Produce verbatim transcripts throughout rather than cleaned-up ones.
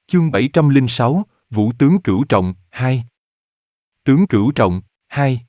Chương bảy trăm lẻ sáu, Vũ tướng Cửu Trọng, hai. Tướng Cửu Trọng, hai.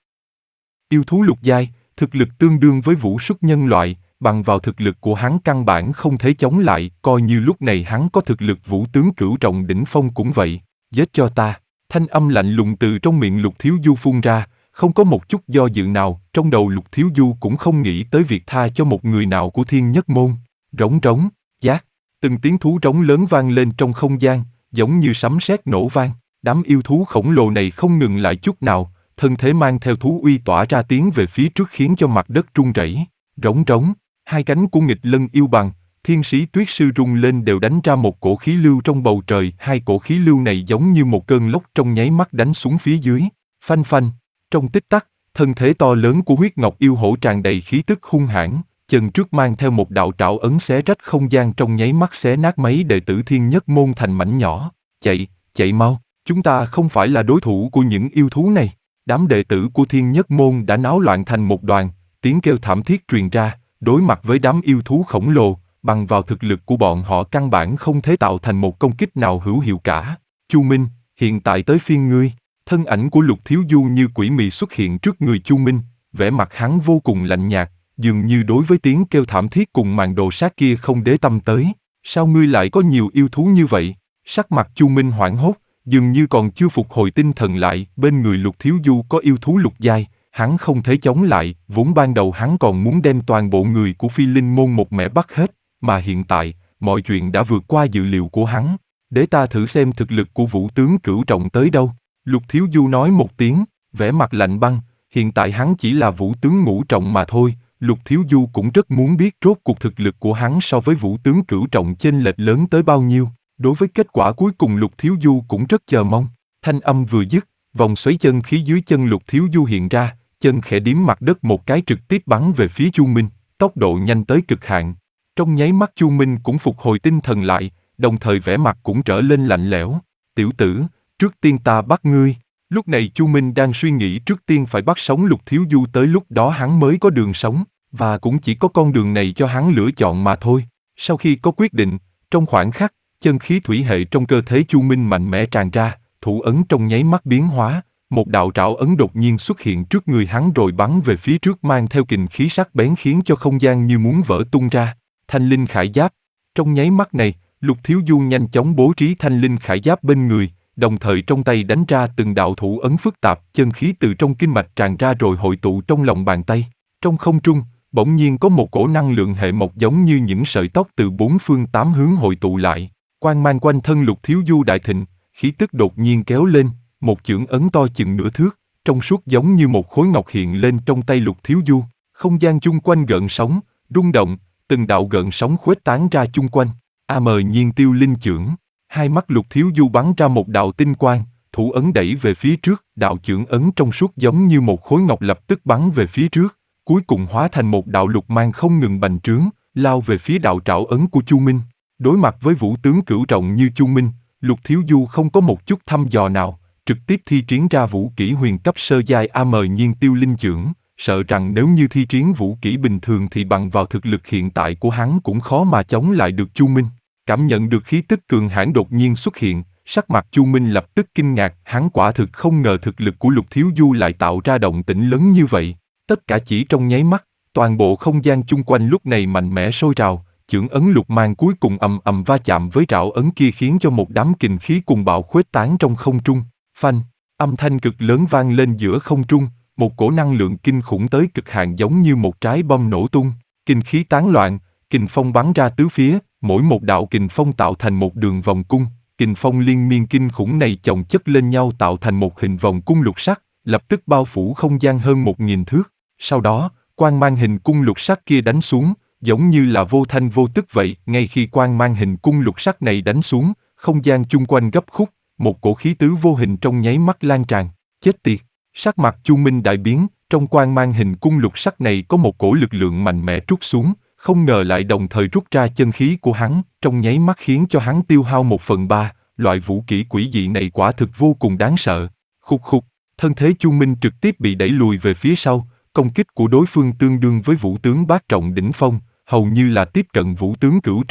Yêu thú lục giai, thực lực tương đương với vũ xuất nhân loại, bằng vào thực lực của hắn căn bản không thể chống lại, coi như lúc này hắn có thực lực vũ tướng Cửu Trọng đỉnh phong cũng vậy. Giết cho ta, thanh âm lạnh lùng từ trong miệng Lục Thiếu Du phun ra, không có một chút do dự nào, trong đầu Lục Thiếu Du cũng không nghĩ tới việc tha cho một người nào của Thiên Nhất Môn. Rống rống, giác, từng tiếng thú rống lớn vang lên trong không gian, giống như sấm sét nổ vang. Đám yêu thú khổng lồ này không ngừng lại chút nào, thân thế mang theo thú uy tỏa ra tiến về phía trước khiến cho mặt đất rung rẩy. Rống rống, hai cánh của nghịch lân yêu bằng, thiên sĩ tuyết sư rung lên đều đánh ra một cổ khí lưu trong bầu trời. Hai cổ khí lưu này giống như một cơn lốc trong nháy mắt đánh xuống phía dưới. Phanh phanh, trong tích tắc, thân thế to lớn của huyết ngọc yêu hổ tràn đầy khí tức hung hãn, chân trước mang theo một đạo trảo ấn xé rách không gian trong nháy mắt xé nát mấy đệ tử Thiên Nhất Môn thành mảnh nhỏ. Chạy, chạy mau, chúng ta không phải là đối thủ của những yêu thú này. Đám đệ tử của Thiên Nhất Môn đã náo loạn thành một đoàn, tiếng kêu thảm thiết truyền ra, đối mặt với đám yêu thú khổng lồ, bằng vào thực lực của bọn họ căn bản không thể tạo thành một công kích nào hữu hiệu cả. Chu Minh, hiện tại tới phiên ngươi. Thân ảnh của Lục Thiếu Du như quỷ mị xuất hiện trước người Chu Minh, vẻ mặt hắn vô cùng lạnh nhạt, dường như đối với tiếng kêu thảm thiết cùng màn đồ sát kia không để tâm tới. Sao ngươi lại có nhiều yêu thú như vậy? Sắc mặt Chu Minh hoảng hốt, dường như còn chưa phục hồi tinh thần lại. Bên người Lục Thiếu Du có yêu thú lục giai, hắn không thể chống lại. Vốn ban đầu hắn còn muốn đem toàn bộ người của Phi Linh Môn một mẻ bắt hết, mà hiện tại mọi chuyện đã vượt qua dự liệu của hắn. Để ta thử xem thực lực của Vũ tướng Cửu Trọng tới đâu. Lục Thiếu Du nói một tiếng, vẻ mặt lạnh băng. Hiện tại hắn chỉ là Vũ tướng Ngũ Trọng mà thôi. Lục Thiếu Du cũng rất muốn biết rốt cuộc thực lực của hắn so với Vũ tướng Cửu Trọng chênh lệch lớn tới bao nhiêu. Đối với kết quả cuối cùng Lục Thiếu Du cũng rất chờ mong. Thanh âm vừa dứt, vòng xoáy chân khí dưới chân Lục Thiếu Du hiện ra, chân khẽ điếm mặt đất một cái trực tiếp bắn về phía Chu Minh, tốc độ nhanh tới cực hạn. Trong nháy mắt Chu Minh cũng phục hồi tinh thần lại, đồng thời vẻ mặt cũng trở lên lạnh lẽo. Tiểu tử, trước tiên ta bắt ngươi. Lúc này Chu Minh đang suy nghĩ trước tiên phải bắt sống Lục Thiếu Du, tới lúc đó hắn mới có đường sống, và cũng chỉ có con đường này cho hắn lựa chọn mà thôi. Sau khi có quyết định, trong khoảnh khắc, chân khí thủy hệ trong cơ thể Chu Minh mạnh mẽ tràn ra, thủ ấn trong nháy mắt biến hóa, một đạo trảo ấn đột nhiên xuất hiện trước người hắn rồi bắn về phía trước mang theo kình khí sắc bén khiến cho không gian như muốn vỡ tung ra. Thanh linh khải giáp. Trong nháy mắt này, Lục Thiếu Du nhanh chóng bố trí thanh linh khải giáp bên người, đồng thời trong tay đánh ra từng đạo thủ ấn phức tạp, chân khí từ trong kinh mạch tràn ra rồi hội tụ trong lòng bàn tay. Trong không trung, bỗng nhiên có một cổ năng lượng hệ mộc giống như những sợi tóc từ bốn phương tám hướng hội tụ lại. Quang mang quanh thân Lục Thiếu Du đại thịnh, khí tức đột nhiên kéo lên, một chưởng ấn to chừng nửa thước, trong suốt giống như một khối ngọc hiện lên trong tay Lục Thiếu Du. Không gian chung quanh gợn sóng, rung động, từng đạo gợn sóng khuếch tán ra chung quanh. A mờ nhiên tiêu linh chưởng. Hai mắt Lục Thiếu Du bắn ra một đạo tinh quang, thủ ấn đẩy về phía trước, đạo chưởng ấn trong suốt giống như một khối ngọc lập tức bắn về phía trước, cuối cùng hóa thành một đạo lục mang không ngừng bành trướng, lao về phía đạo trảo ấn của Chu Minh. Đối mặt với Vũ tướng Cửu Trọng như Chu Minh, Lục Thiếu Du không có một chút thăm dò nào, trực tiếp thi triển ra vũ kỹ huyền cấp sơ giai A mờ nhiên tiêu linh chưởng, sợ rằng nếu như thi triển vũ kỹ bình thường thì bằng vào thực lực hiện tại của hắn cũng khó mà chống lại được Chu Minh. Cảm nhận được khí tức cường hãn đột nhiên xuất hiện, sắc mặt Chu Minh lập tức kinh ngạc, hắn quả thực không ngờ thực lực của Lục Thiếu Du lại tạo ra động tĩnh lớn như vậy. Tất cả chỉ trong nháy mắt, toàn bộ không gian chung quanh lúc này mạnh mẽ sôi trào, chưởng ấn lục mang cuối cùng ầm ầm va chạm với trảo ấn kia khiến cho một đám kình khí cùng bạo khuếch tán trong không trung. Phanh, âm thanh cực lớn vang lên giữa không trung, một cổ năng lượng kinh khủng tới cực hạn giống như một trái bom nổ tung, kình khí tán loạn, kình phong bắn ra tứ phía, mỗi một đạo kình phong tạo thành một đường vòng cung, kình phong liên miên kinh khủng này chồng chất lên nhau tạo thành một hình vòng cung lục sắc, lập tức bao phủ không gian hơn một nghìn thước. Sau đó, quang mang hình cung lục sắc kia đánh xuống, giống như là vô thanh vô tức vậy. Ngay khi quang mang hình cung lục sắc này đánh xuống, không gian chung quanh gấp khúc, một cổ khí tứ vô hình trong nháy mắt lan tràn. Chết tiệt! Sắc mặt Chu Minh đại biến, trong quang mang hình cung lục sắc này có một cổ lực lượng mạnh mẽ trút xuống, không ngờ lại đồng thời rút ra chân khí của hắn, trong nháy mắt khiến cho hắn tiêu hao một phần ba. Loại vũ kỹ quỷ dị này quả thực vô cùng đáng sợ. Khục khục, thân thế Chu Minh trực tiếp bị đẩy lùi về phía sau, công kích của đối phương tương đương với Vũ tướng bát trọng đỉnh phong, hầu như là tiếp cận Vũ tướng cửu trọng,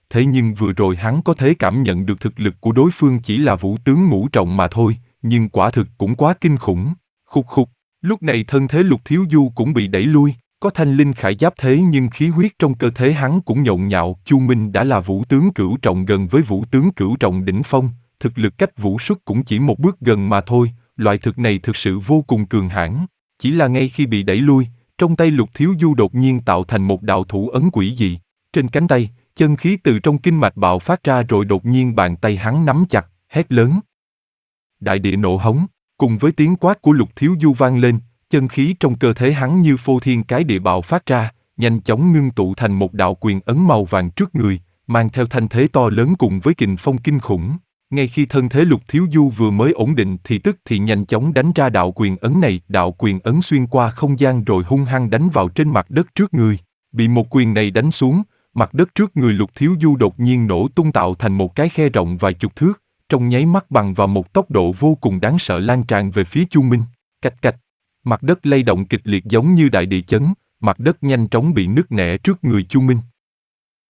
thế nhưng vừa rồi hắn có thể cảm nhận được thực lực của đối phương chỉ là vũ tướng ngũ trọng mà thôi, nhưng quả thực cũng quá kinh khủng. Khục khục, lúc này thân thế Lục Thiếu Du cũng bị đẩy lui, có thanh linh khải giáp thế nhưng khí huyết trong cơ thể hắn cũng nhộn nhạo. Chu Minh đã là vũ tướng cửu trọng gần với vũ tướng cửu trọng đỉnh phong, thực lực cách vũ xuất cũng chỉ một bước gần mà thôi, loại thực này thực sự vô cùng cường hãn. Chỉ là ngay khi bị đẩy lui, trong tay Lục Thiếu Du đột nhiên tạo thành một đạo thủ ấn quỷ dị. Trên cánh tay, chân khí từ trong kinh mạch bạo phát ra rồi đột nhiên bàn tay hắn nắm chặt, hét lớn. Đại địa nổ hống, cùng với tiếng quát của Lục Thiếu Du vang lên, chân khí trong cơ thể hắn như phô thiên cái địa bạo phát ra, nhanh chóng ngưng tụ thành một đạo quyền ấn màu vàng trước người, mang theo thanh thế to lớn cùng với kình phong kinh khủng. Ngay khi thân thế Lục Thiếu Du vừa mới ổn định thì tức thì nhanh chóng đánh ra đạo quyền ấn này, đạo quyền ấn xuyên qua không gian rồi hung hăng đánh vào trên mặt đất trước người. Bị một quyền này đánh xuống, mặt đất trước người Lục Thiếu Du đột nhiên nổ tung tạo thành một cái khe rộng vài chục thước, trong nháy mắt bằng vào một tốc độ vô cùng đáng sợ lan tràn về phía Chu Minh. Cạch cạch, mặt đất lay động kịch liệt giống như đại địa chấn, mặt đất nhanh chóng bị nứt nẻ trước người Chu Minh.